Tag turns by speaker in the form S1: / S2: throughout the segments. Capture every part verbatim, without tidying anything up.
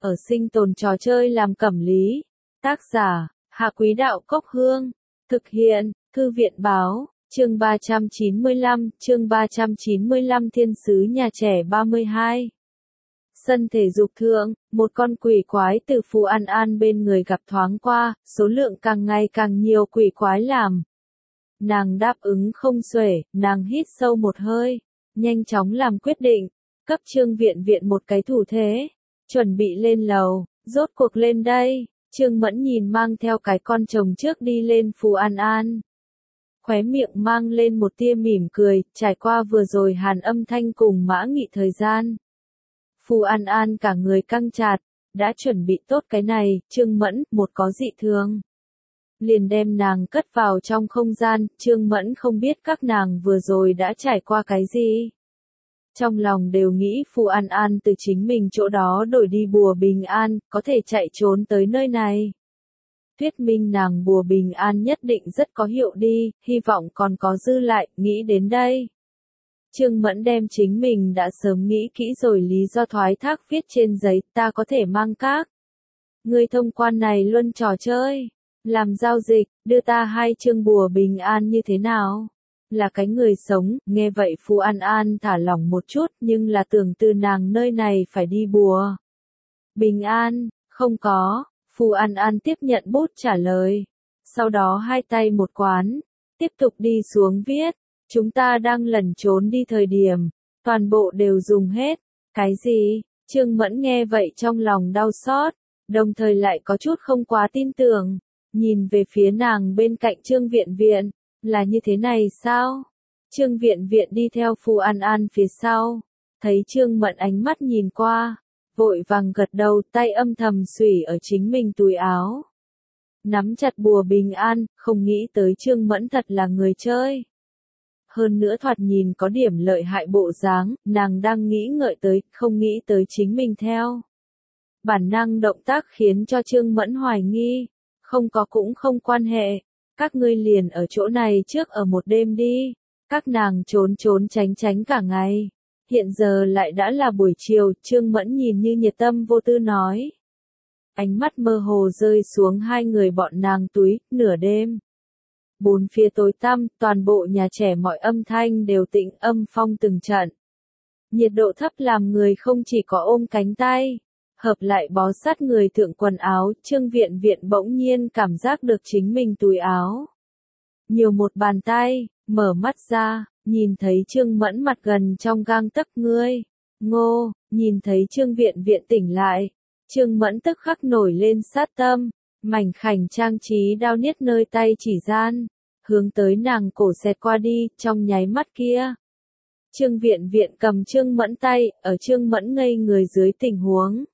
S1: ở sinh tồn trò chơi làm cẩm lý. Tác giả, Hạ Quý Đạo Cốc Hương. Thực hiện, Thư viện Báo, chương ba trăm chín mươi lăm, chương ba trăm chín mươi lăm Thiên sứ nhà trẻ ba mươi hai. Sân thể dục thượng, một con quỷ quái từ Phù An An bên người gặp thoáng qua, số lượng càng ngày càng nhiều quỷ quái làm. Nàng đáp ứng không xuể, nàng hít sâu một hơi, nhanh chóng làm quyết định, cấp Trương Viện Viện một cái thủ thế, chuẩn bị lên lầu, rốt cuộc lên đây. Trương Mẫn nhìn mang theo cái con chồng trước đi lên Phù An An. Khóe miệng mang lên một tia mỉm cười, trải qua vừa rồi Hàn Âm Thanh cùng Mã Nghị thời gian. Phù An An cả người căng chặt, đã chuẩn bị tốt cái này, Trương Mẫn, một có dị thường. Liền đem nàng cất vào trong không gian, Trương Mẫn không biết các nàng vừa rồi đã trải qua cái gì. Trong lòng đều nghĩ Phù An An từ chính mình chỗ đó đổi đi bùa bình an, có thể chạy trốn tới nơi này. Thuyết minh nàng bùa bình an nhất định rất có hiệu đi, hy vọng còn có dư lại, nghĩ đến đây. Trương Mẫn đem chính mình đã sớm nghĩ kỹ rồi lý do thoái thác viết trên giấy, ta có thể mang các người thông quan này luân trò chơi, làm giao dịch, đưa ta hai chương bùa bình an như thế nào? Là cái người sống, nghe vậy Phù An An thả lỏng một chút, nhưng là tưởng từ nàng nơi này phải đi bùa bình an, không có. Phù An An tiếp nhận bút trả lời. Sau đó hai tay một quán, tiếp tục đi xuống viết. Chúng ta đang lẩn trốn đi thời điểm, toàn bộ đều dùng hết. Cái gì? Trương Mẫn nghe vậy trong lòng đau xót, đồng thời lại có chút không quá tin tưởng. Nhìn về phía nàng bên cạnh Trương Viện Viện, là như thế này sao? Trương Viện Viện đi theo Phù An An phía sau, thấy Trương Mẫn ánh mắt nhìn qua. Vội vàng gật đầu, tay âm thầm xủy ở chính mình túi áo. Nắm chặt bùa bình an, không nghĩ tới Trương Mẫn thật là người chơi. Hơn nữa thoạt nhìn có điểm lợi hại bộ dáng, nàng đang nghĩ ngợi tới, không nghĩ tới chính mình theo. Bản năng động tác khiến cho Trương Mẫn hoài nghi, không có cũng không quan hệ, các ngươi liền ở chỗ này trước ở một đêm đi, các nàng trốn trốn tránh tránh cả ngày. Hiện giờ lại đã là buổi chiều, Trương Mẫn nhìn như nhiệt tâm vô tư nói. Ánh mắt mơ hồ rơi xuống hai người bọn nàng túi, nửa đêm. Bốn phía tối tăm, toàn bộ nhà trẻ mọi âm thanh đều tĩnh âm phong từng trận. Nhiệt độ thấp làm người không chỉ có ôm cánh tay, hợp lại bó sát người thượng quần áo, Trương Viện Viện bỗng nhiên cảm giác được chính mình túi áo. Nhiều một bàn tay, mở mắt ra. Nhìn thấy Trương Mẫn mặt gần trong gang tấc ngươi, ngô, nhìn thấy Trương Viện Viện tỉnh lại, Trương Mẫn tức khắc nổi lên sát tâm, mảnh khảnh trang trí đao niết nơi tay chỉ gian, hướng tới nàng cổ xẹt qua đi, trong nháy mắt kia. Trương Viện Viện cầm Trương Mẫn tay, ở Trương Mẫn ngây người dưới tình huống.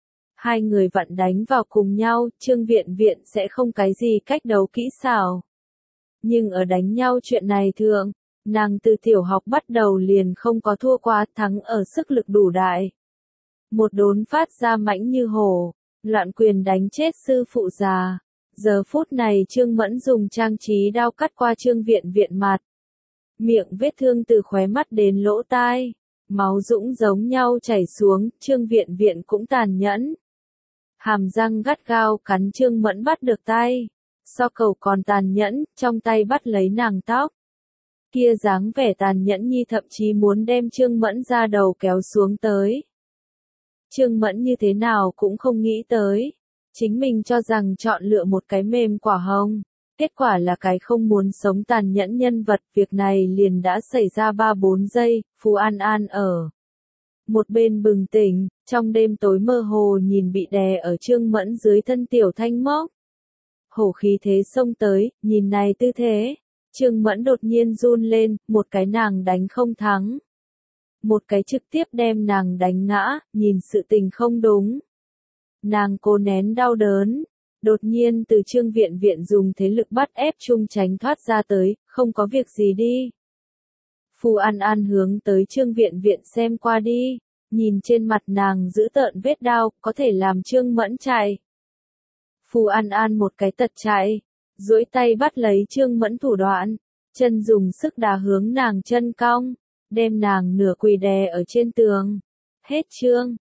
S1: Hai người vặn đánh vào cùng nhau, Trương Viện Viện sẽ không cái gì cách đấu kỹ xảo. Nhưng ở đánh nhau chuyện này thượng, nàng từ tiểu học bắt đầu liền không có thua qua, thắng ở sức lực đủ đại. Một đốn phát ra mãnh như hổ, loạn quyền đánh chết sư phụ già. Giờ phút này Trương Mẫn dùng trang trí đao cắt qua Trương Viện Viện mặt. Miệng vết thương từ khóe mắt đến lỗ tai, máu dũng giống nhau chảy xuống, Trương Viện Viện cũng tàn nhẫn. Hàm răng gắt gao cắn Trương Mẫn bắt được tay, so cầu còn tàn nhẫn, trong tay bắt lấy nàng tóc. Kia dáng vẻ tàn nhẫn nhi thậm chí muốn đem Trương Mẫn ra đầu kéo xuống tới. Trương Mẫn như thế nào cũng không nghĩ tới. Chính mình cho rằng chọn lựa một cái mềm quả hồng. Kết quả là cái không muốn sống tàn nhẫn nhân vật. Việc này liền đã xảy ra ba bốn giây, Phù An An ở một bên bừng tỉnh, trong đêm tối mơ hồ nhìn bị đè ở Trương Mẫn dưới thân Tiểu Thanh mốc. Hổ khí thế xông tới, nhìn này tư thế. Trương Mẫn đột nhiên run lên, một cái nàng đánh không thắng. Một cái trực tiếp đem nàng đánh ngã, nhìn sự tình không đúng. Nàng cố nén đau đớn, đột nhiên từ Trương Viện Viện dùng thế lực bắt ép chung tránh thoát ra tới, không có việc gì đi. Phù An An hướng tới Trương Viện Viện xem qua đi, nhìn trên mặt nàng giữ tợn vết đau, có thể làm Trương Mẫn chạy. Phù An An một cái tật chạy. Duỗi tay bắt lấy Trương Mẫn thủ đoạn, chân dùng sức đá hướng nàng chân cong, đem nàng nửa quỳ đè ở trên tường. Hết chương.